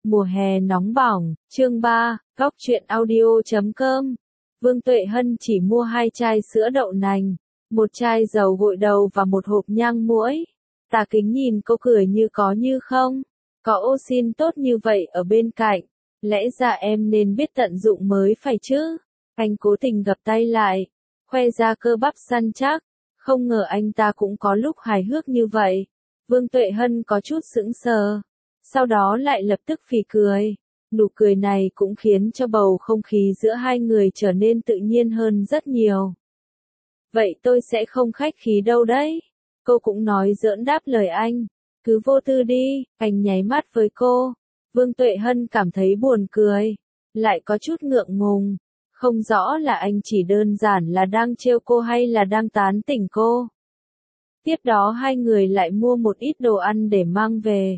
Mùa hè nóng bỏng, chương 3, góc truyện audio.com. Vương Tuệ Hân chỉ mua 2 chai sữa đậu nành, 1 chai dầu gội đầu và 1 hộp nhang muỗi. Tà Kính nhìn cô cười như có như không. Có ô xin tốt như vậy ở bên cạnh, lẽ ra em nên biết tận dụng mới phải chứ. Anh cố tình gập tay lại, khoe ra cơ bắp săn chắc. Không ngờ anh ta cũng có lúc hài hước như vậy. Vương Tuệ Hân có chút sững sờ, sau đó lại lập tức phì cười. Nụ cười này cũng khiến cho bầu không khí giữa hai người trở nên tự nhiên hơn rất nhiều. Vậy tôi sẽ không khách khí đâu đấy. Cô cũng nói giỡn đáp lời anh. Cứ vô tư đi, anh nháy mắt với cô. Vương Tuệ Hân cảm thấy buồn cười, lại có chút ngượng ngùng. Không rõ là anh chỉ đơn giản là đang trêu cô hay là đang tán tỉnh cô. Tiếp đó hai người lại mua một ít đồ ăn để mang về.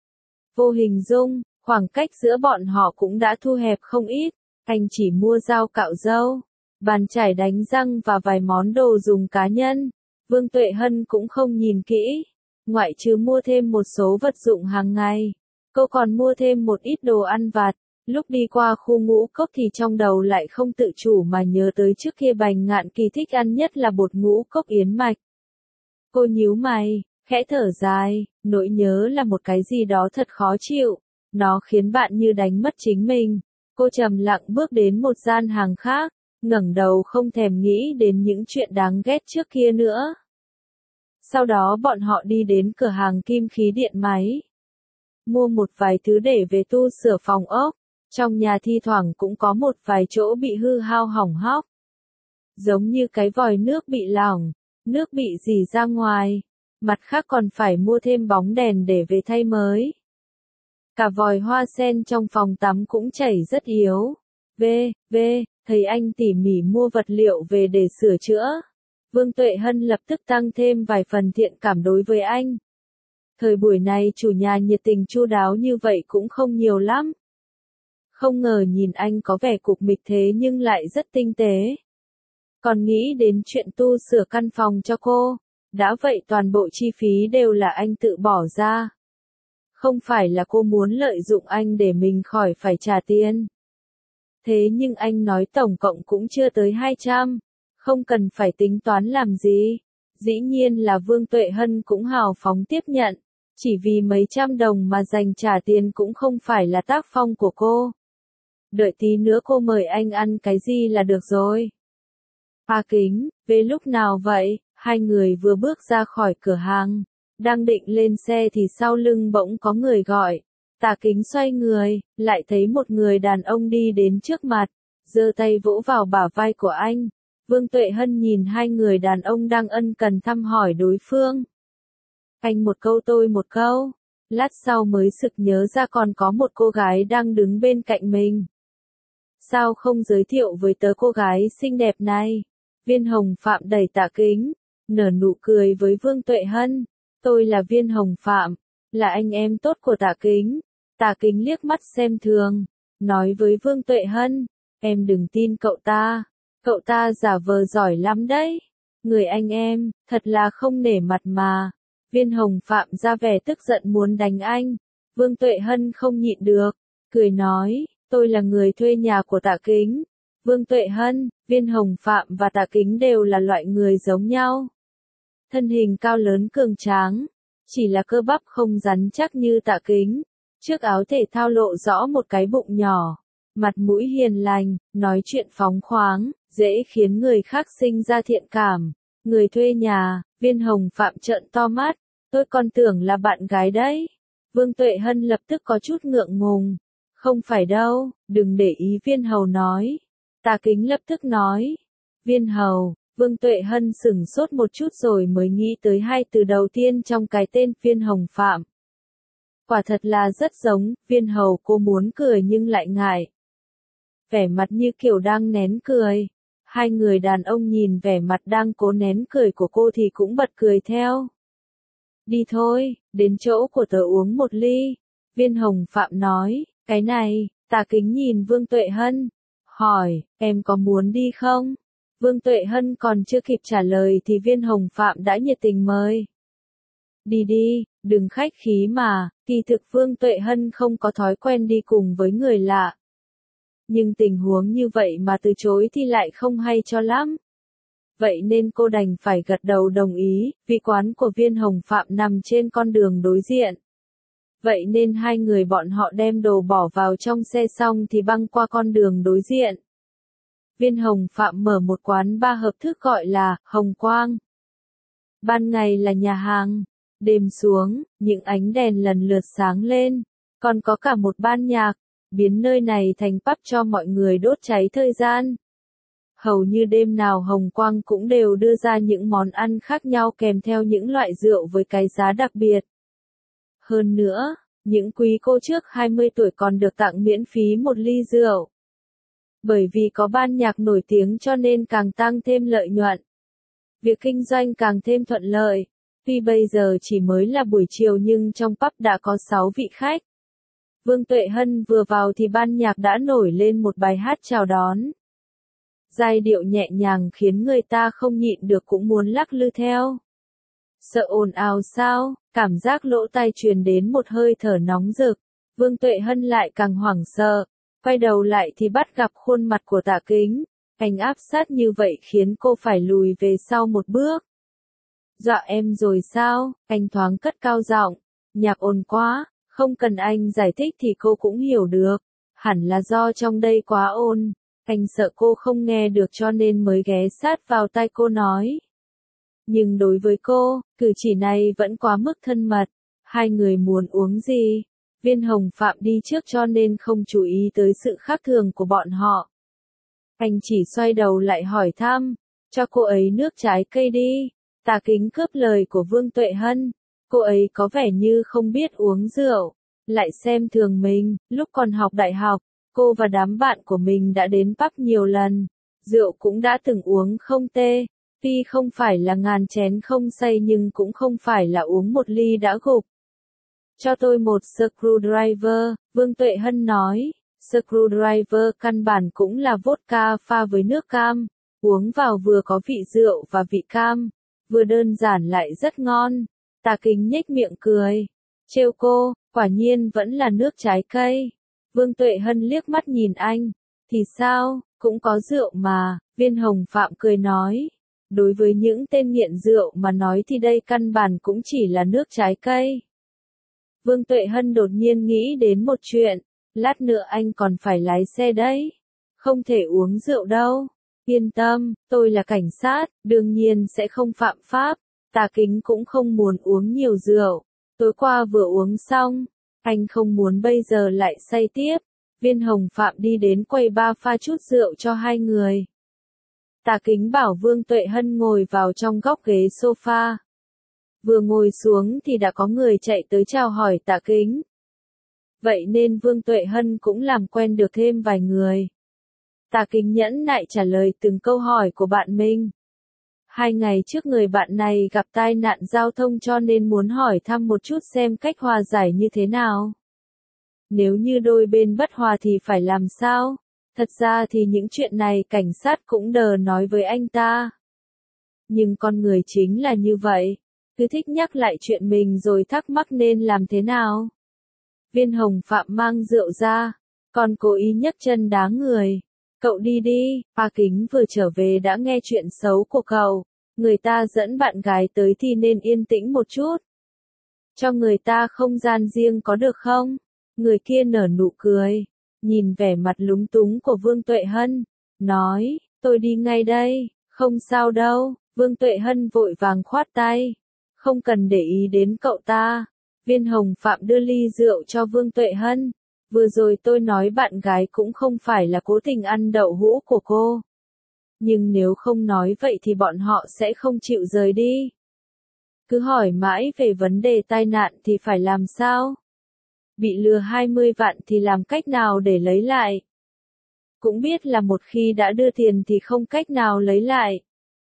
Vô hình dung, khoảng cách giữa bọn họ cũng đã thu hẹp không ít. Anh chỉ mua dao cạo râu, bàn chải đánh răng và vài món đồ dùng cá nhân. Vương Tuệ Hân cũng không nhìn kỹ, ngoại trừ mua thêm một số vật dụng hàng ngày. Cô còn mua thêm một ít đồ ăn vặt. Lúc đi qua khu Ngũ Cốc thì trong đầu lại không tự chủ mà nhớ tới trước kia Bành Ngạn Kỳ thích ăn nhất là bột ngũ cốc yến mạch. Cô nhíu mày, khẽ thở dài, nỗi nhớ là một cái gì đó thật khó chịu, nó khiến bạn như đánh mất chính mình. Cô trầm lặng bước đến một gian hàng khác, ngẩng đầu không thèm nghĩ đến những chuyện đáng ghét trước kia nữa. Sau đó bọn họ đi đến cửa hàng kim khí điện máy, mua một vài thứ để về tu sửa phòng ốc. Trong nhà thi thoảng cũng có một vài chỗ bị hư hao hỏng hóc. Giống như cái vòi nước bị lỏng, nước bị rỉ ra ngoài. Mặt khác còn phải mua thêm bóng đèn để về thay mới. Cả vòi hoa sen trong phòng tắm cũng chảy rất yếu. Thấy anh tỉ mỉ mua vật liệu về để sửa chữa. Vương Tuệ Hân lập tức tăng thêm vài phần thiện cảm đối với anh. Thời buổi này chủ nhà nhiệt tình chu đáo như vậy cũng không nhiều lắm. Không ngờ nhìn anh có vẻ cục mịch thế nhưng lại rất tinh tế. Còn nghĩ đến chuyện tu sửa căn phòng cho cô. Đã vậy toàn bộ chi phí đều là anh tự bỏ ra. Không phải là cô muốn lợi dụng anh để mình khỏi phải trả tiền. Thế nhưng anh nói tổng cộng cũng chưa tới 200. Không cần phải tính toán làm gì. Dĩ nhiên là Vương Tuệ Hân cũng hào phóng tiếp nhận. Chỉ vì mấy trăm đồng mà dành trả tiền cũng không phải là tác phong của cô. Đợi tí nữa cô mời anh ăn cái gì là được rồi. Tà Kính, về lúc nào vậy? Hai người vừa bước ra khỏi cửa hàng, đang định lên xe thì sau lưng bỗng có người gọi. Tà Kính xoay người, lại thấy một người đàn ông đi đến trước mặt, giơ tay vỗ vào bả vai của anh. Vương Tuệ Hân nhìn hai người đàn ông đang ân cần thăm hỏi đối phương. Anh một câu tôi một câu, lát sau mới sực nhớ ra còn có một cô gái đang đứng bên cạnh mình. Sao không giới thiệu với tớ cô gái xinh đẹp này? Viên Hồng Phạm đẩy Tà Kính, nở nụ cười với Vương Tuệ Hân. Tôi là Viên Hồng Phạm, là anh em tốt của Tà Kính. Tà Kính liếc mắt xem thường, nói với Vương Tuệ Hân, em đừng tin cậu ta giả vờ giỏi lắm đấy. Người anh em, thật là không nể mặt mà. Viên Hồng Phạm ra vẻ tức giận muốn đánh anh. Vương Tuệ Hân không nhịn được, cười nói, tôi là người thuê nhà của Tà Kính. Vương Tuệ Hân, Viên Hồng Phạm và Tà Kính đều là loại người giống nhau. Thân hình cao lớn cường tráng, chỉ là cơ bắp không rắn chắc như Tà Kính. Chiếc áo thể thao lộ rõ một cái bụng nhỏ, mặt mũi hiền lành, nói chuyện phóng khoáng, dễ khiến người khác sinh ra thiện cảm. Người thuê nhà, Viên Hồng Phạm trợn to mắt, tôi còn tưởng là bạn gái đấy. Vương Tuệ Hân lập tức có chút ngượng ngùng. Không phải đâu, đừng để ý Viên Hầu nói. Tà Kính lập tức nói. Viên Hầu, Vương Tuệ Hân sửng sốt một chút rồi mới nghĩ tới hai từ đầu tiên trong cái tên Viên Hồng Phạm. Quả thật là rất giống, Viên Hầu cô muốn cười nhưng lại ngại. Vẻ mặt như kiểu đang nén cười. Hai người đàn ông nhìn vẻ mặt đang cố nén cười của cô thì cũng bật cười theo. Đi thôi, đến chỗ của tớ uống một ly. Viên Hồng Phạm nói, cái này, Tà Kính nhìn Vương Tuệ Hân, hỏi, em có muốn đi không? Vương Tuệ Hân còn chưa kịp trả lời thì Viên Hồng Phạm đã nhiệt tình mời. đi đi, đừng khách khí mà, kỳ thực Vương Tuệ Hân không có thói quen đi cùng với người lạ. Nhưng tình huống như vậy mà từ chối thì lại không hay cho lắm. Vậy nên cô đành phải gật đầu đồng ý, vì quán của Viên Hồng Phạm nằm trên con đường đối diện. Vậy nên hai người bọn họ đem đồ bỏ vào trong xe xong thì băng qua con đường đối diện. Viên Hồng Phạm mở một quán bar hợp thức gọi là Hồng Quang. Ban ngày là nhà hàng, đêm xuống, những ánh đèn lần lượt sáng lên, còn có cả một ban nhạc, biến nơi này thành pub cho mọi người đốt cháy thời gian. Hầu như đêm nào Hồng Quang cũng đều đưa ra những món ăn khác nhau kèm theo những loại rượu với cái giá đặc biệt. Hơn nữa, những quý cô trước 20 tuổi còn được tặng miễn phí một ly rượu. Bởi vì có ban nhạc nổi tiếng cho nên càng tăng thêm lợi nhuận. Việc kinh doanh càng thêm thuận lợi. Tuy bây giờ chỉ mới là buổi chiều nhưng trong pub đã có 6 vị khách. Vương Tuệ Hân vừa vào thì ban nhạc đã nổi lên một bài hát chào đón. Giai điệu nhẹ nhàng khiến người ta không nhịn được cũng muốn lắc lư theo. Sợ ồn ào sao, cảm giác lỗ tai truyền đến một hơi thở nóng rực. Vương Tuệ Hân lại càng hoảng sợ. Quay đầu lại thì bắt gặp khuôn mặt của Tạ Kính. Anh áp sát như vậy khiến cô phải lùi về sau một bước. Dọa em rồi sao? Anh thoáng cất cao giọng. Nhạc ồn quá, không cần anh giải thích thì cô cũng hiểu được. Hẳn là do trong đây quá ồn. Anh sợ cô không nghe được cho nên mới ghé sát vào tai cô nói. Nhưng đối với cô, cử chỉ này vẫn quá mức thân mật. Hai người muốn uống gì? Viên Hồng Phạm đi trước cho nên không chú ý tới sự khác thường của bọn họ. Anh chỉ xoay đầu lại hỏi thăm, cho cô ấy nước trái cây đi. Tạ Kính cướp lời của Vương Tuệ Hân, cô ấy có vẻ như không biết uống rượu, lại xem thường mình, lúc còn học đại học, cô và đám bạn của mình đã đến pub nhiều lần, rượu cũng đã từng uống không tê, tuy không phải là ngàn chén không say nhưng cũng không phải là uống một ly đã gục. Cho tôi một screwdriver, Vương Tuệ Hân nói. Screwdriver căn bản cũng là vodka pha với nước cam, uống vào vừa có vị rượu và vị cam, vừa đơn giản lại rất ngon. Tạ Kính nhếch miệng cười, trêu cô, quả nhiên vẫn là nước trái cây. Vương Tuệ Hân liếc mắt nhìn anh, thì sao, cũng có rượu mà, Viên Hồng Phạm cười nói. Đối với những tên nghiện rượu mà nói thì đây căn bản cũng chỉ là nước trái cây. Vương Tuệ Hân đột nhiên nghĩ đến một chuyện. Lát nữa anh còn phải lái xe đấy. Không thể uống rượu đâu. Yên tâm, tôi là cảnh sát, đương nhiên sẽ không phạm pháp. Tạ Kính cũng không muốn uống nhiều rượu. Tối qua vừa uống xong. Anh không muốn bây giờ lại say tiếp. Viên Hồng Phạm đi đến quầy bar pha chút rượu cho hai người. Tạ Kính bảo Vương Tuệ Hân ngồi vào trong góc ghế sofa. Vừa ngồi xuống thì đã có người chạy tới chào hỏi Tạ Kính. Vậy nên Vương Tuệ Hân cũng làm quen được thêm vài người. Tạ Kính nhẫn nại trả lời từng câu hỏi của bạn mình. 2 ngày trước người bạn này gặp tai nạn giao thông cho nên muốn hỏi thăm một chút xem cách hòa giải như thế nào. Nếu như đôi bên bất hòa thì phải làm sao? Thật ra thì những chuyện này cảnh sát cũng đờ nói với anh ta. Nhưng con người chính là như vậy, cứ thích nhắc lại chuyện mình rồi thắc mắc nên làm thế nào. Viên Hồng Phạm mang rượu ra, còn cố ý nhấc chân đá người. Cậu đi đi, Tạ Kính vừa trở về đã nghe chuyện xấu của cậu. Người ta dẫn bạn gái tới thì nên yên tĩnh một chút. Cho người ta không gian riêng có được không? Người kia nở nụ cười, nhìn vẻ mặt lúng túng của Vương Tuệ Hân, nói, tôi đi ngay đây, không sao đâu. Vương Tuệ Hân vội vàng khoát tay, không cần để ý đến cậu ta. Viên Hồng Phạm đưa ly rượu cho Vương Tuệ Hân. Vừa rồi tôi nói bạn gái cũng không phải là cố tình ăn đậu hũ của cô. Nhưng nếu không nói vậy thì bọn họ sẽ không chịu rời đi. Cứ hỏi mãi về vấn đề tai nạn thì phải làm sao? Bị lừa 20 vạn thì làm cách nào để lấy lại? Cũng biết là một khi đã đưa tiền thì không cách nào lấy lại.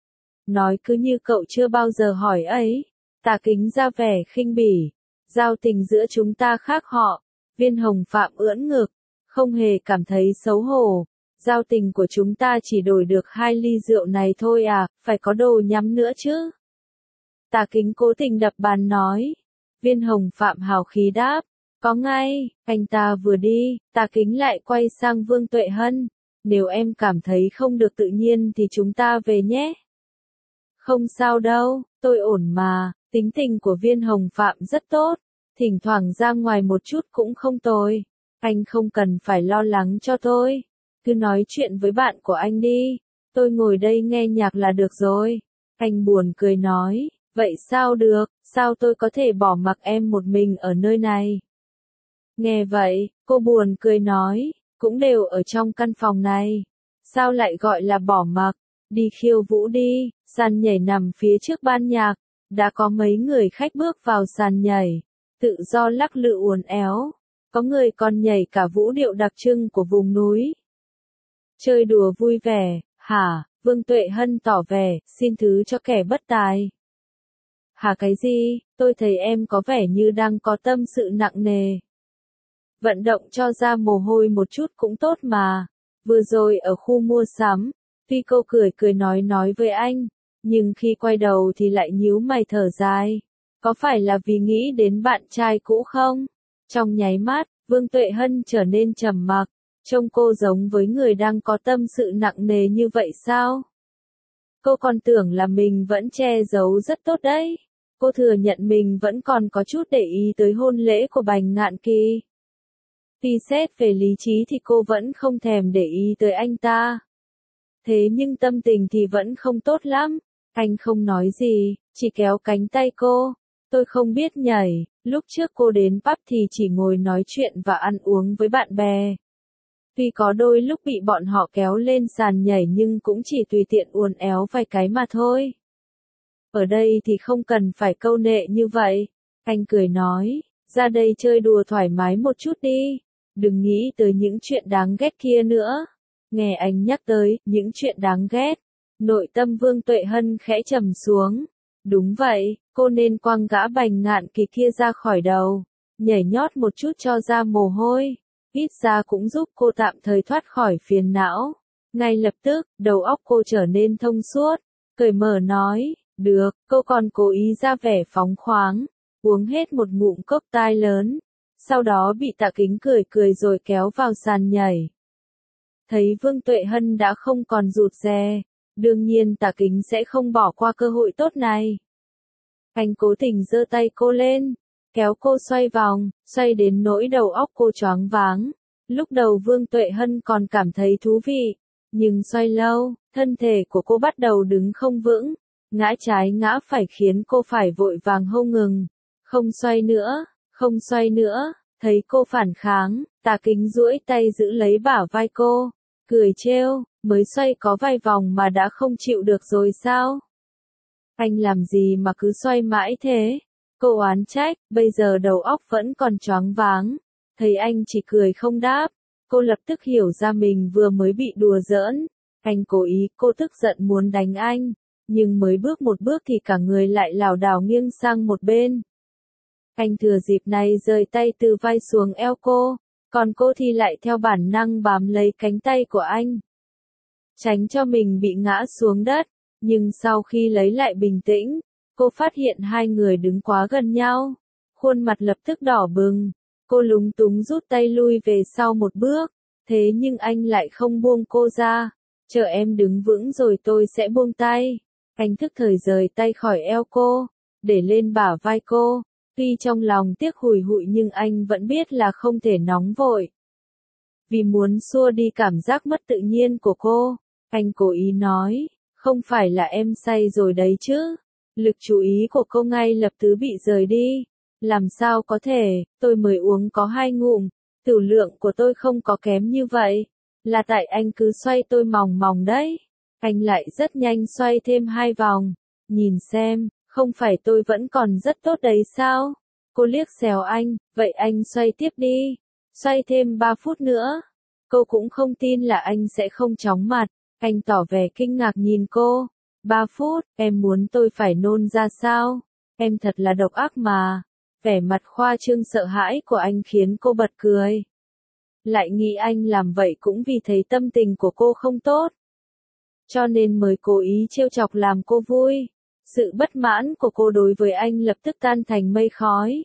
Nói cứ như cậu chưa bao giờ hỏi ấy. Tạ Kính ra vẻ khinh bỉ. Giao tình giữa chúng ta khác họ. Viên Hồng Phạm ưỡn ngực, không hề cảm thấy xấu hổ. Giao tình của chúng ta chỉ đổi được 2 ly rượu này thôi à, phải có đồ nhắm nữa chứ. Tả Kính cố tình đập bàn nói. Viên Hồng Phạm hào khí đáp. Có ngay, anh ta vừa đi, Tả Kính lại quay sang Vương Tuệ Hân. Nếu em cảm thấy không được tự nhiên thì chúng ta về nhé. Không sao đâu, tôi ổn mà, tính tình của Viên Hồng Phạm rất tốt, thỉnh thoảng ra ngoài một chút cũng không tồi. Anh không cần phải lo lắng cho tôi, cứ nói chuyện với bạn của anh đi, tôi ngồi đây nghe nhạc là được rồi. Anh buồn cười nói, vậy sao được, sao tôi có thể bỏ mặc em một mình ở nơi này? Nghe vậy, cô buồn cười nói, cũng đều ở trong căn phòng này, sao lại gọi là bỏ mặc? Đi khiêu vũ đi, sàn nhảy nằm phía trước ban nhạc, đã có mấy người khách bước vào sàn nhảy, tự do lắc lư uốn éo, có người còn nhảy cả vũ điệu đặc trưng của vùng núi. Chơi đùa vui vẻ, hả? Vương Tuệ Hân tỏ vẻ, xin thứ cho kẻ bất tài. Hả cái gì, tôi thấy em có vẻ như đang có tâm sự nặng nề. Vận động cho ra mồ hôi một chút cũng tốt mà. Vừa rồi ở khu mua sắm, tuy cô cười cười nói với anh, nhưng khi quay đầu thì lại nhíu mày thở dài. Có phải là vì nghĩ đến bạn trai cũ không? Trong nháy mắt, Vương Tuệ Hân trở nên trầm mặc, trông cô giống với người đang có tâm sự nặng nề như vậy sao? Cô còn tưởng là mình vẫn che giấu rất tốt đấy. Cô thừa nhận mình vẫn còn có chút để ý tới hôn lễ của Bành Ngạn Kỳ. Tuy xét về lý trí thì cô vẫn không thèm để ý tới anh ta. Thế nhưng tâm tình thì vẫn không tốt lắm. Anh không nói gì, chỉ kéo cánh tay cô. Tôi không biết nhảy, lúc trước cô đến pub thì chỉ ngồi nói chuyện và ăn uống với bạn bè. Tuy có đôi lúc bị bọn họ kéo lên sàn nhảy nhưng cũng chỉ tùy tiện uốn éo vài cái mà thôi. Ở đây thì không cần phải câu nệ như vậy. Anh cười nói, ra đây chơi đùa thoải mái một chút đi. Đừng nghĩ tới những chuyện đáng ghét kia nữa. Nghe anh nhắc tới những chuyện đáng ghét, nội tâm Vương Tuệ Hân khẽ trầm xuống. Đúng vậy, cô nên quăng gã Bành Ngạn Kỳ kia ra khỏi đầu, nhảy nhót một chút cho ra mồ hôi, ít ra cũng giúp cô tạm thời thoát khỏi phiền não. Ngay lập tức, đầu óc cô trở nên thông suốt, cởi mở nói, được, cô còn cố ý ra vẻ phóng khoáng, uống hết một ngụm cốc tai lớn, sau đó bị Tạ Kính cười cười rồi kéo vào sàn nhảy. Thấy Vương Tuệ Hân đã không còn rụt rè, đương nhiên Tạ Kính sẽ không bỏ qua cơ hội tốt này. Anh cố tình giơ tay cô lên, kéo cô xoay vòng, xoay đến nỗi đầu óc cô choáng váng. Lúc đầu Vương Tuệ Hân còn cảm thấy thú vị, nhưng xoay lâu, thân thể của cô bắt đầu đứng không vững, ngã trái ngã phải khiến cô phải vội vàng hô ngừng. Không xoay nữa, không xoay nữa, thấy cô phản kháng, Tạ Kính duỗi tay giữ lấy bả vai cô, cười trêu, mới xoay có vài vòng mà đã không chịu được rồi sao? Anh làm gì mà cứ xoay mãi thế? Cô oán trách, bây giờ đầu óc vẫn còn choáng váng. Thấy anh chỉ cười không đáp, cô lập tức hiểu ra mình vừa mới bị đùa giỡn. Anh cố ý, cô tức giận muốn đánh anh, nhưng mới bước một bước thì cả người lại lảo đảo nghiêng sang một bên. Anh thừa dịp này rời tay từ vai xuống eo cô, còn cô thì lại theo bản năng bám lấy cánh tay của anh, tránh cho mình bị ngã xuống đất. Nhưng sau khi lấy lại bình tĩnh, cô phát hiện hai người đứng quá gần nhau, khuôn mặt lập tức đỏ bừng. Cô lúng túng rút tay lui về sau một bước, thế nhưng anh lại không buông cô ra. Chờ em đứng vững rồi tôi sẽ buông tay. Anh thức thời rời tay khỏi eo cô, để lên bả vai cô. Tuy trong lòng tiếc hùi hụi nhưng anh vẫn biết là không thể nóng vội. Vì muốn xua đi cảm giác mất tự nhiên của cô, anh cố ý nói, không phải là em say rồi đấy chứ. Lực chú ý của cô ngay lập tức bị rời đi. Làm sao có thể, tôi mới uống có 2 ngụm, tiểu lượng của tôi không có kém như vậy. Là tại anh cứ xoay tôi mòng mòng đấy. Anh lại rất nhanh xoay thêm 2 vòng. Nhìn xem, không phải tôi vẫn còn rất tốt đấy sao? Cô liếc xéo anh, vậy anh xoay tiếp đi. Xoay thêm 3 phút nữa. Cô cũng không tin là anh sẽ không chóng mặt. Anh tỏ vẻ kinh ngạc nhìn cô. 3 phút, em muốn tôi phải nôn ra sao? Em thật là độc ác mà. Vẻ mặt khoa trương sợ hãi của anh khiến cô bật cười. Lại nghĩ anh làm vậy cũng vì thấy tâm tình của cô không tốt, cho nên mới cố ý trêu chọc làm cô vui. Sự bất mãn của cô đối với anh lập tức tan thành mây khói.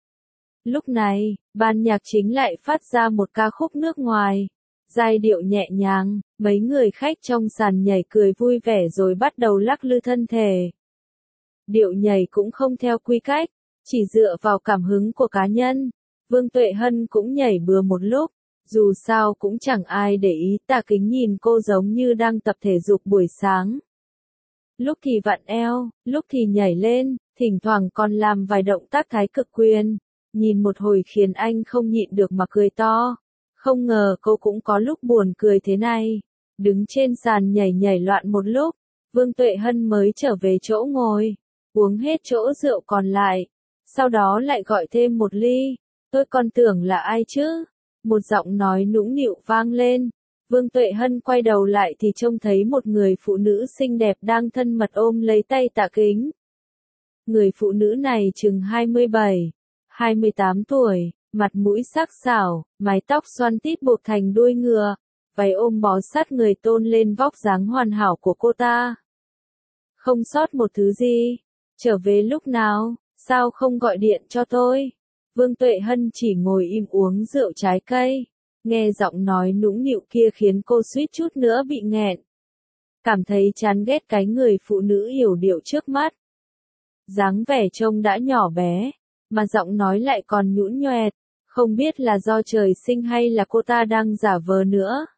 Lúc này, ban nhạc chính lại phát ra một ca khúc nước ngoài. Giai điệu nhẹ nhàng, mấy người khách trong sàn nhảy cười vui vẻ rồi bắt đầu lắc lư thân thể. Điệu nhảy cũng không theo quy cách, chỉ dựa vào cảm hứng của cá nhân. Vương Tuệ Hân cũng nhảy bừa một lúc, dù sao cũng chẳng ai để ý. Tạ Kính nhìn cô giống như đang tập thể dục buổi sáng. Lúc thì vặn eo, lúc thì nhảy lên, thỉnh thoảng còn làm vài động tác thái cực quyền. Nhìn một hồi khiến anh không nhịn được mà cười to. Không ngờ cô cũng có lúc buồn cười thế này. Đứng trên sàn nhảy nhảy loạn một lúc, Vương Tuệ Hân mới trở về chỗ ngồi, uống hết chỗ rượu còn lại. Sau đó lại gọi thêm một ly. Tôi còn tưởng là ai chứ? Một giọng nói nũng nịu vang lên. Vương Tuệ Hân quay đầu lại thì trông thấy một người phụ nữ xinh đẹp đang thân mật ôm lấy tay Tạ Kính. Người phụ nữ này chừng 27, 28 tuổi, mặt mũi sắc sảo, mái tóc xoăn tít buộc thành đuôi ngựa, váy ôm bó sát người tôn lên vóc dáng hoàn hảo của cô ta. Không sót một thứ gì. Trở về lúc nào, sao không gọi điện cho tôi? Vương Tuệ Hân chỉ ngồi im uống rượu trái cây. Nghe giọng nói nũng nịu kia khiến cô suýt chút nữa bị nghẹn. Cảm thấy chán ghét cái người phụ nữ yểu điệu trước mắt. Dáng vẻ trông đã nhỏ bé, mà giọng nói lại còn nhũn nhoẹt, không biết là do trời sinh hay là cô ta đang giả vờ nữa.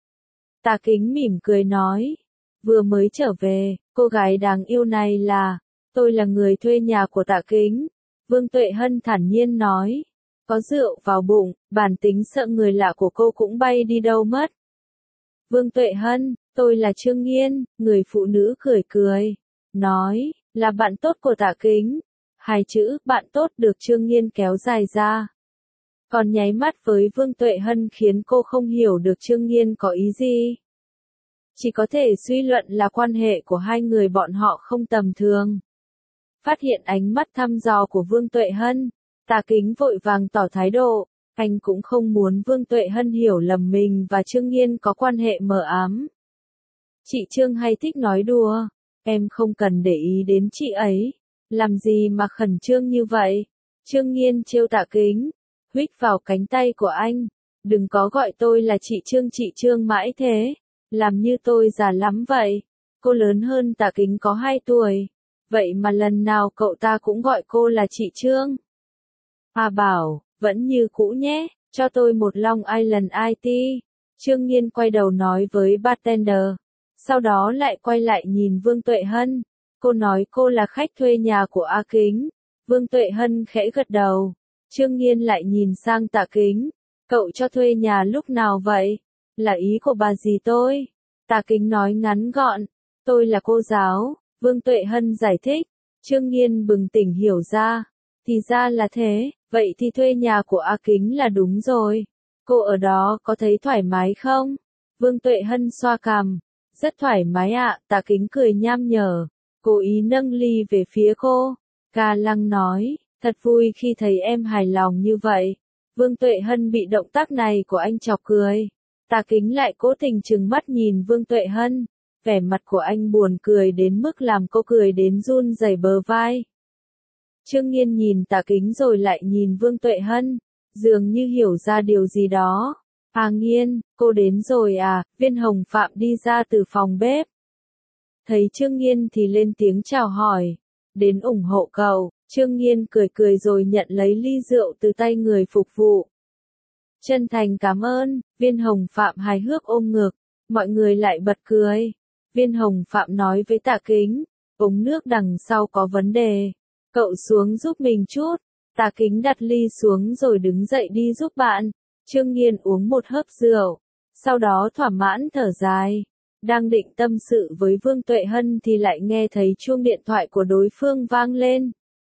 Tạ Kính mỉm cười nói, vừa mới trở về, cô gái đáng yêu này tôi là người thuê nhà của Tạ Kính. Vương Tuệ Hân thản nhiên nói, có rượu vào bụng, bản tính sợ người lạ của cô cũng bay đi đâu mất. Vương Tuệ Hân, tôi là Trương Nghiên, người phụ nữ cười cười, nói, là bạn tốt của Tạ Kính. Hai chữ bạn tốt được Trương Nghiên kéo dài ra. Còn nháy mắt với Vương Tuệ Hân khiến cô không hiểu được Trương Nghiên có ý gì. Chỉ có thể suy luận là quan hệ của hai người bọn họ không tầm thường. Phát hiện ánh mắt thăm dò của Vương Tuệ Hân, Tạ Kính vội vàng tỏ thái độ, anh cũng không muốn Vương Tuệ Hân hiểu lầm mình và Trương Nghiên có quan hệ mờ ám. Chị Trương hay thích nói đùa, em không cần để ý đến chị ấy, làm gì mà khẩn trương như vậy. Trương Nghiên trêu Tạ Kính, huých vào cánh tay của anh, đừng có gọi tôi là chị Trương mãi thế, làm như tôi già lắm vậy. Cô lớn hơn Tạ Kính có 2 tuổi, vậy mà lần nào cậu ta cũng gọi cô là chị Trương. Bảo, vẫn như cũ nhé, cho tôi một Long Island IT. Trương Nghiên quay đầu nói với bartender, sau đó lại quay lại nhìn Vương Tuệ Hân. Cô nói cô là khách thuê nhà của A Kính. Vương Tuệ Hân khẽ gật đầu. Trương Nghiên lại nhìn sang Tạ Kính. Cậu cho thuê nhà lúc nào vậy? Là ý của bà dì tôi. Tạ Kính nói ngắn gọn. Tôi là cô giáo. Vương Tuệ Hân giải thích. Trương Nghiên bừng tỉnh hiểu ra. Thì ra là thế, vậy thì thuê nhà của A Kính là đúng rồi. Cô ở đó có thấy thoải mái không? Vương Tuệ Hân xoa cằm. Rất thoải mái ạ. Tạ Kính cười nham nhở. Cố ý nâng ly về phía cô. Ca Lăng nói, thật vui khi thấy em hài lòng như vậy. Vương Tuệ Hân bị động tác này của anh chọc cười. Tạ Kính lại cố tình trừng mắt nhìn Vương Tuệ Hân. Vẻ mặt của anh buồn cười đến mức làm cô cười đến run rẩy bờ vai. Trương Nghiên nhìn Tạ Kính rồi lại nhìn Vương Tuệ Hân, dường như hiểu ra điều gì đó. Nghiên, cô đến rồi à? Viên Hồng Phạm đi ra từ phòng bếp. Thấy Trương Nghiên thì lên tiếng chào hỏi. Đến ủng hộ cậu. Trương Nghiên cười cười rồi nhận lấy ly rượu từ tay người phục vụ. Chân thành cảm ơn. Viên Hồng Phạm hài hước ôm ngực. Mọi người lại bật cười. Viên Hồng Phạm nói với Tạ Kính, ống nước đằng sau có vấn đề. Cậu xuống giúp mình chút. Tạ Kính đặt ly xuống rồi đứng dậy đi giúp bạn. Trương Nghiên uống một hớp rượu. Sau đó thỏa mãn thở dài. Đang định tâm sự với Vương Tuệ Hân thì lại nghe thấy chuông điện thoại của đối phương vang lên.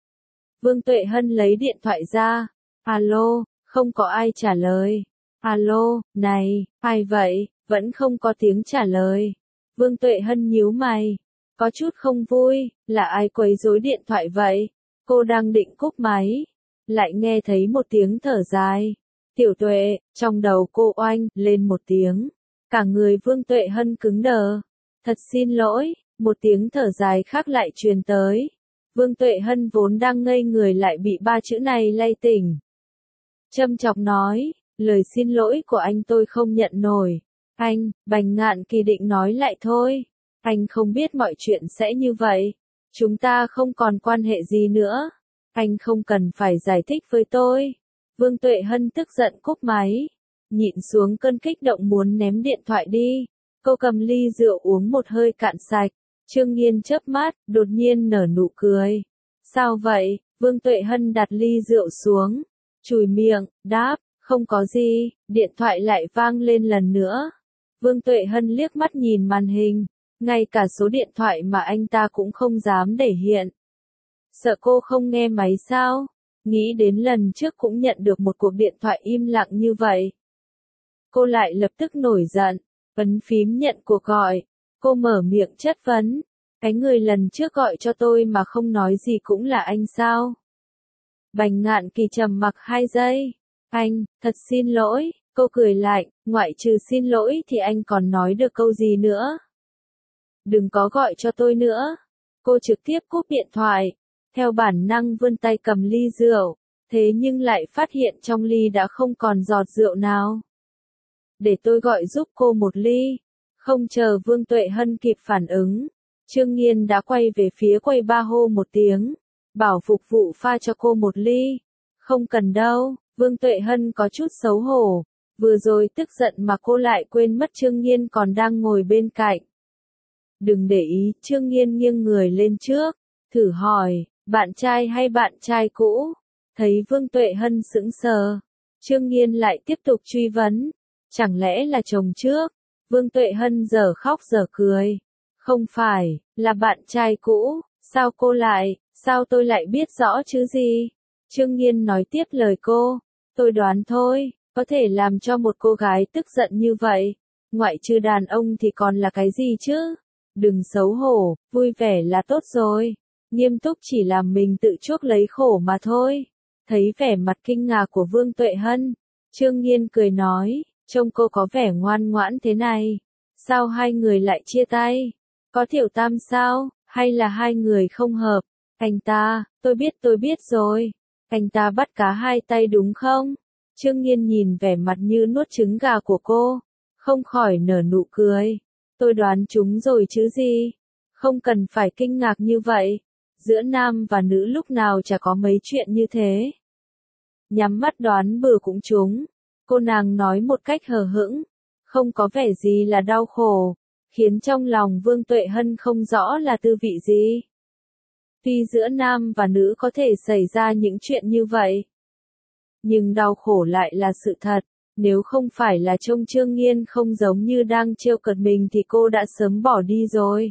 Vương Tuệ Hân lấy điện thoại ra. Alo, không có ai trả lời. Alo, này, ai vậy? Vẫn không có tiếng trả lời. Vương Tuệ Hân nhíu mày. Có chút không vui, là ai quấy rối điện thoại vậy? Cô đang định cúp máy. Lại nghe thấy một tiếng thở dài. Tiểu Tuệ, trong đầu cô oanh lên một tiếng. Cả người Vương Tuệ Hân cứng đờ. Thật xin lỗi, Một tiếng thở dài khác lại truyền tới. Vương Tuệ Hân vốn đang ngây người lại bị ba chữ này lay tỉnh. Châm chọc nói, lời xin lỗi của anh tôi không nhận nổi. Anh, Bành Ngạn Kỳ định nói lại thôi. Anh không biết mọi chuyện sẽ như vậy. Chúng ta không còn quan hệ gì nữa. Anh không cần phải giải thích với tôi. Vương Tuệ Hân tức giận cúp máy. Nhịn xuống cơn kích động muốn ném điện thoại đi. Cô cầm ly rượu uống một hơi cạn sạch. Trương Nghiên chớp mắt, đột nhiên nở nụ cười. Sao vậy? Vương Tuệ Hân đặt ly rượu xuống. Chùi miệng, đáp, không có gì. Điện thoại lại vang lên lần nữa. Vương Tuệ Hân liếc mắt nhìn màn hình. Ngay cả số điện thoại mà anh ta cũng không dám để hiện. Sợ cô không nghe máy sao? Nghĩ đến lần trước cũng nhận được một cuộc điện thoại im lặng như vậy. Cô lại lập tức nổi giận, ấn phím nhận cuộc gọi. Cô mở miệng chất vấn. Cái người lần trước gọi cho tôi mà không nói gì cũng là anh sao? Bành Ngạn Kỳ trầm mặc 2 giây. Anh, thật xin lỗi. Cô cười lạnh, ngoại trừ xin lỗi thì anh còn nói được câu gì nữa? Đừng có gọi cho tôi nữa. Cô trực tiếp cúp điện thoại. Theo bản năng vươn tay cầm ly rượu. Thế nhưng lại phát hiện trong ly đã không còn giọt rượu nào. Để tôi gọi giúp cô một ly. Không chờ Vương Tuệ Hân kịp phản ứng. Trương Nghiên đã quay về phía quầy bar hô một tiếng. Bảo phục vụ pha cho cô một ly. Không cần đâu. Vương Tuệ Hân có chút xấu hổ. Vừa rồi tức giận mà cô lại quên mất Trương Nghiên còn đang ngồi bên cạnh. Đừng để ý, Trương Nghiên nghiêng người lên trước. Thử hỏi, bạn trai hay bạn trai cũ? Thấy Vương Tuệ Hân sững sờ. Trương Nghiên lại tiếp tục truy vấn. Chẳng lẽ là chồng trước? Vương Tuệ Hân giờ khóc giờ cười. Không phải, là bạn trai cũ. Sao cô lại, sao tôi lại biết rõ chứ gì? Trương Nghiên nói tiếp lời cô. Tôi đoán thôi, có thể làm cho một cô gái tức giận như vậy. Ngoại trừ đàn ông thì còn là cái gì chứ? Đừng xấu hổ, vui vẻ là tốt rồi. Nghiêm túc chỉ làm mình tự chuốc lấy khổ mà thôi. Thấy vẻ mặt kinh ngạc của Vương Tuệ Hân, Trương Nghiên cười nói, trông cô có vẻ ngoan ngoãn thế này. Sao hai người lại chia tay? Có tiểu tam sao? Hay là hai người không hợp? Anh ta, tôi biết rồi. Anh ta bắt cá hai tay đúng không? Trương Nghiên nhìn vẻ mặt như nuốt trứng gà của cô, không khỏi nở nụ cười. Tôi đoán chúng rồi chứ gì? Không cần phải kinh ngạc như vậy. Giữa nam và nữ lúc nào chả có mấy chuyện như thế. Nhắm mắt đoán bừa cũng trúng. Cô nàng nói một cách hờ hững, không có vẻ gì là đau khổ, khiến trong lòng Vương Tuệ Hân không rõ là tư vị gì. Tuy giữa nam và nữ có thể xảy ra những chuyện như vậy, nhưng đau khổ lại là sự thật. Nếu không phải là trông Trương Nghiên không giống như đang trêu cợt mình thì cô đã sớm bỏ đi rồi.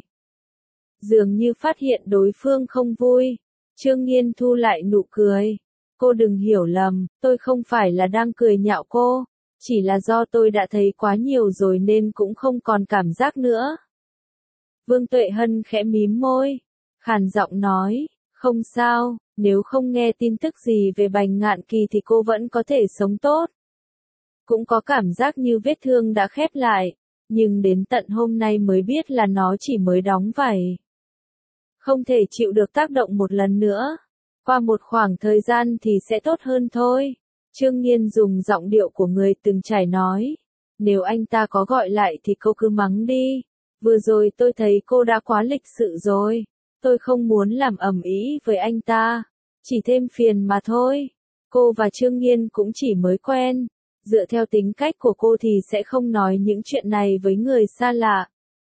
Dường như phát hiện đối phương không vui, Trương Nghiên thu lại nụ cười. Cô đừng hiểu lầm, tôi không phải là đang cười nhạo cô, chỉ là do tôi đã thấy quá nhiều rồi nên cũng không còn cảm giác nữa. Vương Tuệ Hân khẽ mím môi, khàn giọng nói, không sao, nếu không nghe tin tức gì về Bành Ngạn Kỳ thì cô vẫn có thể sống tốt. Cũng có cảm giác như vết thương đã khép lại, nhưng đến tận hôm nay mới biết là nó chỉ mới đóng vảy. Không thể chịu được tác động một lần nữa. Qua một khoảng thời gian thì sẽ tốt hơn thôi. Trương Nghiên dùng giọng điệu của người từng trải nói. Nếu anh ta có gọi lại thì cô cứ mắng đi. Vừa rồi tôi thấy cô đã quá lịch sự rồi. Tôi không muốn làm ầm ĩ với anh ta. Chỉ thêm phiền mà thôi. Cô và Trương Nghiên cũng chỉ mới quen. Dựa theo tính cách của cô thì sẽ không nói những chuyện này với người xa lạ.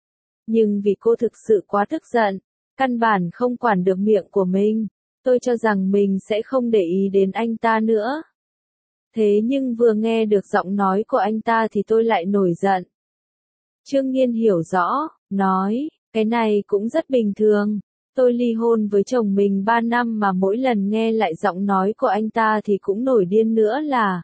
Nhưng vì cô thực sự quá tức giận, căn bản không quản được miệng của mình. Tôi cho rằng mình sẽ không để ý đến anh ta nữa. Thế nhưng vừa nghe được giọng nói của anh ta thì tôi lại nổi giận. Trương Nghiên hiểu rõ, nói, cái này cũng rất bình thường. Tôi ly hôn với chồng mình 3 năm mà mỗi lần nghe lại giọng nói của anh ta thì cũng nổi điên nữa là.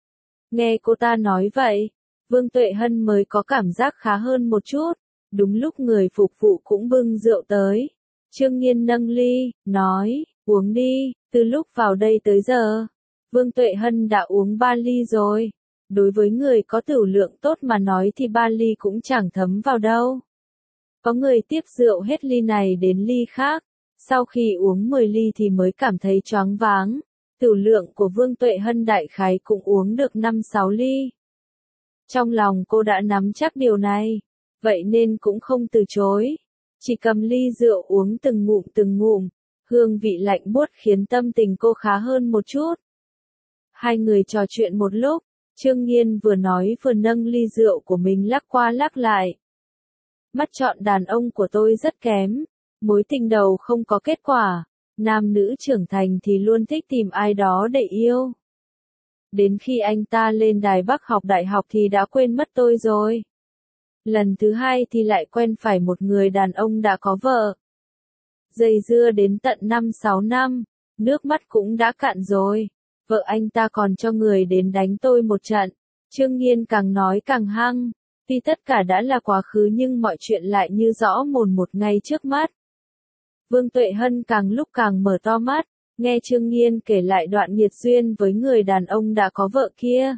Nghe cô ta nói vậy, Vương Tuệ Hân mới có cảm giác khá hơn một chút. Đúng lúc người phục vụ cũng bưng rượu tới. Trương Nghiên nâng ly, nói, uống đi, từ lúc vào đây tới giờ. Vương Tuệ Hân đã uống 3 ly rồi. Đối với người có tửu lượng tốt mà nói thì 3 ly cũng chẳng thấm vào đâu. Có người tiếp rượu hết ly này đến ly khác, sau khi uống 10 ly thì mới cảm thấy choáng váng. Tửu lượng của Vương Tuệ Hân đại khái cũng uống được 5-6 ly. Trong lòng cô đã nắm chắc điều này, vậy nên cũng không từ chối. Chỉ cầm ly rượu uống từng ngụm, hương vị lạnh buốt khiến tâm tình cô khá hơn một chút. Hai người trò chuyện một lúc, Trương Nghiên vừa nói vừa nâng ly rượu của mình lắc qua lắc lại. Mắt chọn đàn ông của tôi rất kém, mối tình đầu không có kết quả, nam nữ trưởng thành thì luôn thích tìm ai đó để yêu. Đến khi anh ta lên Đài Bắc học đại học thì đã quên mất tôi rồi. Lần thứ hai thì lại quen phải một người đàn ông đã có vợ. Dây dưa đến tận 5-6 năm, nước mắt cũng đã cạn rồi. Vợ anh ta còn cho người đến đánh tôi một trận. Trương Nghiên càng nói càng hăng. Tuy tất cả đã là quá khứ nhưng mọi chuyện lại như rõ mồn một ngay trước mắt. Vương Tuệ Hân càng lúc càng mở to mắt, nghe Trương Nghiên kể lại đoạn nghiệt duyên với người đàn ông đã có vợ kia.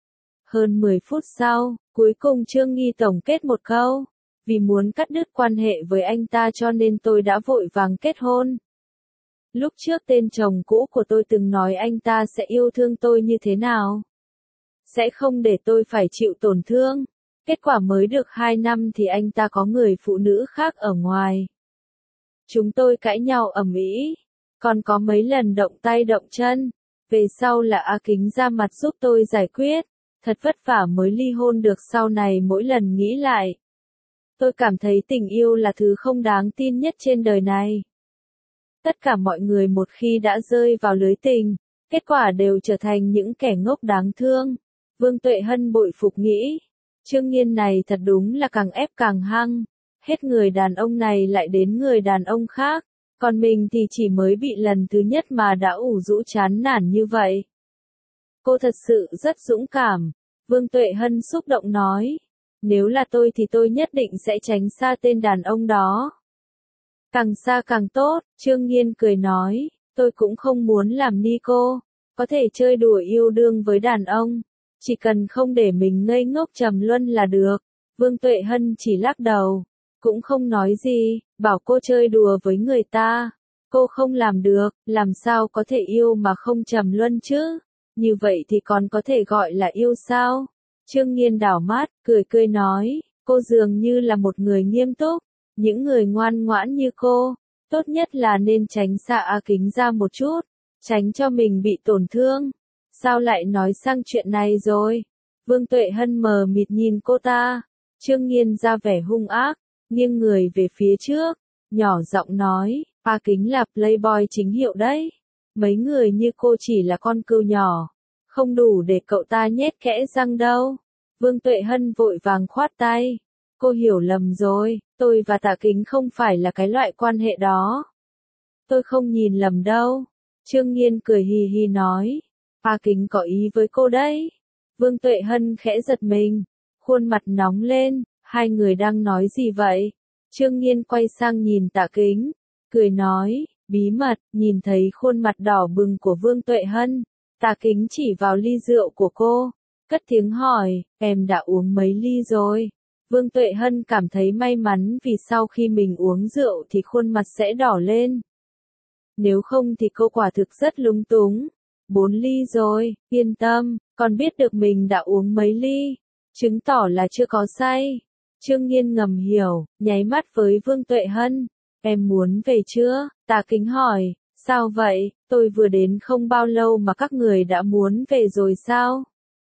Hơn 10 phút sau, cuối cùng Trương Nghi tổng kết một câu. Vì muốn cắt đứt quan hệ với anh ta cho nên tôi đã vội vàng kết hôn. Lúc trước tên chồng cũ của tôi từng nói anh ta sẽ yêu thương tôi như thế nào. Sẽ không để tôi phải chịu tổn thương. Kết quả mới được 2 năm thì anh ta có người phụ nữ khác ở ngoài. Chúng tôi cãi nhau ầm ĩ, còn có mấy lần động tay động chân. Về sau là A Kính ra mặt giúp tôi giải quyết. Thật vất vả mới ly hôn được, sau này mỗi lần nghĩ lại. Tôi cảm thấy tình yêu là thứ không đáng tin nhất trên đời này. Tất cả mọi người một khi đã rơi vào lưới tình, kết quả đều trở thành những kẻ ngốc đáng thương. Vương Tuệ Hân bội phục nghĩ. Trương Nghiên này thật đúng là càng ép càng hăng. Hết người đàn ông này lại đến người đàn ông khác. Còn mình thì chỉ mới bị lần thứ nhất mà đã ủ rũ chán nản như vậy. Cô thật sự rất dũng cảm. Vương Tuệ Hân xúc động nói. Nếu là tôi thì tôi nhất định sẽ tránh xa tên đàn ông đó. Càng xa càng tốt, Trương Nghiên cười nói. Tôi cũng không muốn làm ni cô. Có thể chơi đùa yêu đương với đàn ông. Chỉ cần không để mình ngây ngốc trầm luân là được. Vương Tuệ Hân chỉ lắc đầu. Cũng không nói gì, bảo cô chơi đùa với người ta. Cô không làm được, làm sao có thể yêu mà không trầm luân chứ? Như vậy thì còn có thể gọi là yêu sao? Trương Nghiên đảo mắt, cười nói, cô dường như là một người nghiêm túc. Những người ngoan ngoãn như cô, tốt nhất là nên tránh xa A Kính ra một chút, tránh cho mình bị tổn thương. Sao lại nói sang chuyện này rồi? Vương Tuệ Hân mờ mịt nhìn cô ta. Trương Nghiên ra vẻ hung ác, nghiêng người về phía trước, nhỏ giọng nói, A Kính là playboy chính hiệu đấy. Mấy người như cô chỉ là con cừu nhỏ, không đủ để cậu ta nhét kẽ răng đâu. Vương Tuệ Hân vội vàng khoát tay. Cô hiểu lầm rồi, tôi và Tạ Kính không phải là cái loại quan hệ đó. Tôi không nhìn lầm đâu. Trương Nghiên cười hì hì nói. A Kính có ý với cô đấy. Vương Tuệ Hân khẽ giật mình, khuôn mặt nóng lên, hai người đang nói gì vậy? Trương Nghiên quay sang nhìn Tạ Kính, cười nói, bí mật. Nhìn thấy khuôn mặt đỏ bừng của Vương Tuệ Hân, Tạ Kính chỉ vào ly rượu của cô, cất tiếng hỏi, em đã uống mấy ly rồi? Vương Tuệ Hân cảm thấy may mắn vì sau khi mình uống rượu thì khuôn mặt sẽ đỏ lên. Nếu không thì cô quả thực rất lúng túng. 4 ly rồi, yên tâm, còn biết được mình đã uống mấy ly, chứng tỏ là chưa có say. Trương Nghiên ngầm hiểu, nháy mắt với Vương Tuệ Hân. Em muốn về chưa? Tạ Kính hỏi, sao vậy, tôi vừa đến không bao lâu mà các người đã muốn về rồi sao?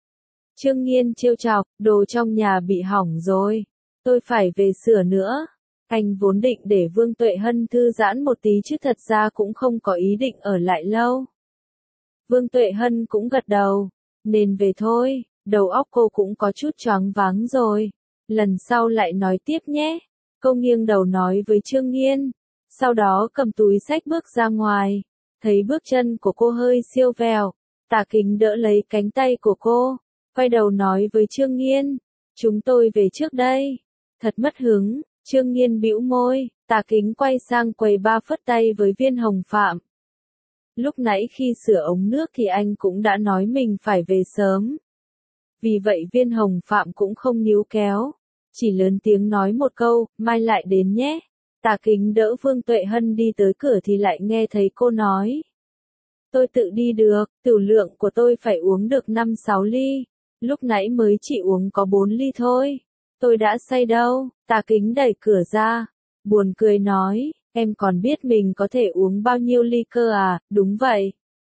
Trương Nghiên trêu chọc, đồ trong nhà bị hỏng rồi, tôi phải về sửa nữa. Anh vốn định để Vương Tuệ Hân thư giãn một tí chứ thật ra cũng không có ý định ở lại lâu. Vương Tuệ Hân cũng gật đầu, nên về thôi, đầu óc cô cũng có chút choáng váng rồi. Lần sau lại nói tiếp nhé. Cô nghiêng đầu nói với Trương Nghiên, sau đó cầm túi xách bước ra ngoài. Thấy bước chân của cô hơi siêu vẹo, Tạ Kính đỡ lấy cánh tay của cô, quay đầu nói với Trương Nghiên, chúng tôi về trước đây. Thật mất hứng, Trương Nghiên bĩu môi, Tạ Kính quay sang quầy ba phất tay với Viên Hồng Phạm. Lúc nãy khi sửa ống nước thì anh cũng đã nói mình phải về sớm. Vì vậy Viên Hồng Phạm cũng không níu kéo. chỉ lớn tiếng nói một câu, mai lại đến nhé. Tả Kính đỡ Vương Tuệ Hân đi tới cửa thì lại nghe thấy cô nói. Tôi tự đi được, tiểu lượng của tôi phải uống được 5-6 ly. Lúc nãy mới chỉ uống có 4 ly thôi. Tôi đã say đâu, Tả Kính đẩy cửa ra. Buồn cười nói, em còn biết mình có thể uống bao nhiêu ly cơ à, đúng vậy.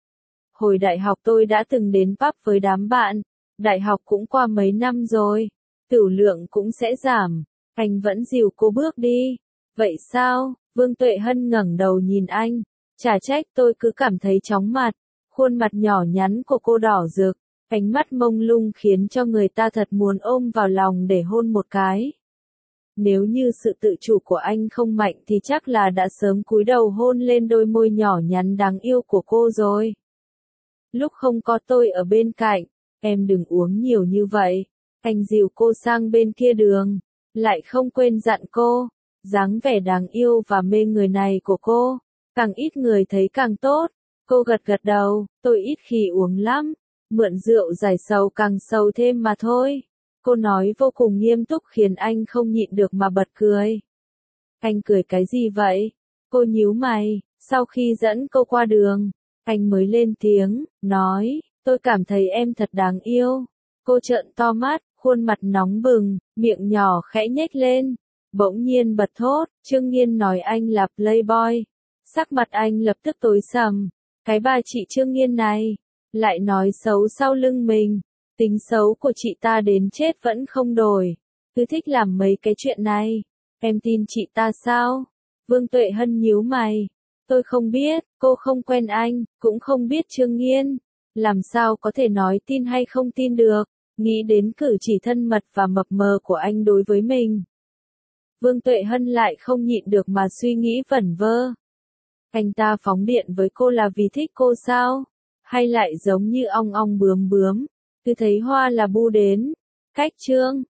Hồi đại học tôi đã từng đến pub với đám bạn. Đại học cũng qua mấy năm rồi. Tiểu lượng cũng sẽ giảm. Anh vẫn dìu cô bước đi. Vậy sao? Vương Tuệ Hân ngẩng đầu nhìn anh. Chả trách tôi cứ cảm thấy chóng mặt. Khuôn mặt nhỏ nhắn của cô đỏ rực. Ánh mắt mông lung khiến cho người ta thật muốn ôm vào lòng để hôn một cái. Nếu như sự tự chủ của anh không mạnh thì chắc là đã sớm cúi đầu hôn lên đôi môi nhỏ nhắn đáng yêu của cô rồi. Lúc không có tôi ở bên cạnh, em đừng uống nhiều như vậy. Anh dìu cô sang bên kia đường, lại không quên dặn cô. Dáng vẻ đáng yêu và mê người này của cô, càng ít người thấy càng tốt. Cô gật gật đầu, tôi ít khi uống lắm. Mượn rượu giải sầu càng sầu thêm mà thôi. Cô nói vô cùng nghiêm túc khiến anh không nhịn được mà bật cười. Anh cười cái gì vậy? Cô nhíu mày, sau khi dẫn cô qua đường, anh mới lên tiếng, nói, tôi cảm thấy em thật đáng yêu. Cô trợn to mắt, khuôn mặt nóng bừng, miệng nhỏ khẽ nhếch lên. Bỗng nhiên bật thốt, Trương Nghiên nói anh là playboy. Sắc mặt anh lập tức tối sầm. Cái bà chị Trương Nghiên này, lại nói xấu sau lưng mình. Tính xấu của chị ta đến chết vẫn không đổi. Cứ thích làm mấy cái chuyện này. Em tin chị ta sao? Vương Tuệ Hân nhíu mày. Tôi không biết, cô không quen anh, cũng không biết Trương Nghiên. Làm sao có thể nói tin hay không tin được. Nghĩ đến cử chỉ thân mật và mập mờ của anh đối với mình. Vương Tuệ Hân lại không nhịn được mà suy nghĩ vẩn vơ. Anh ta phóng điện với cô là vì thích cô sao? Hay lại giống như ong ong bướm bướm, cứ thấy hoa là bu đến. Cách chương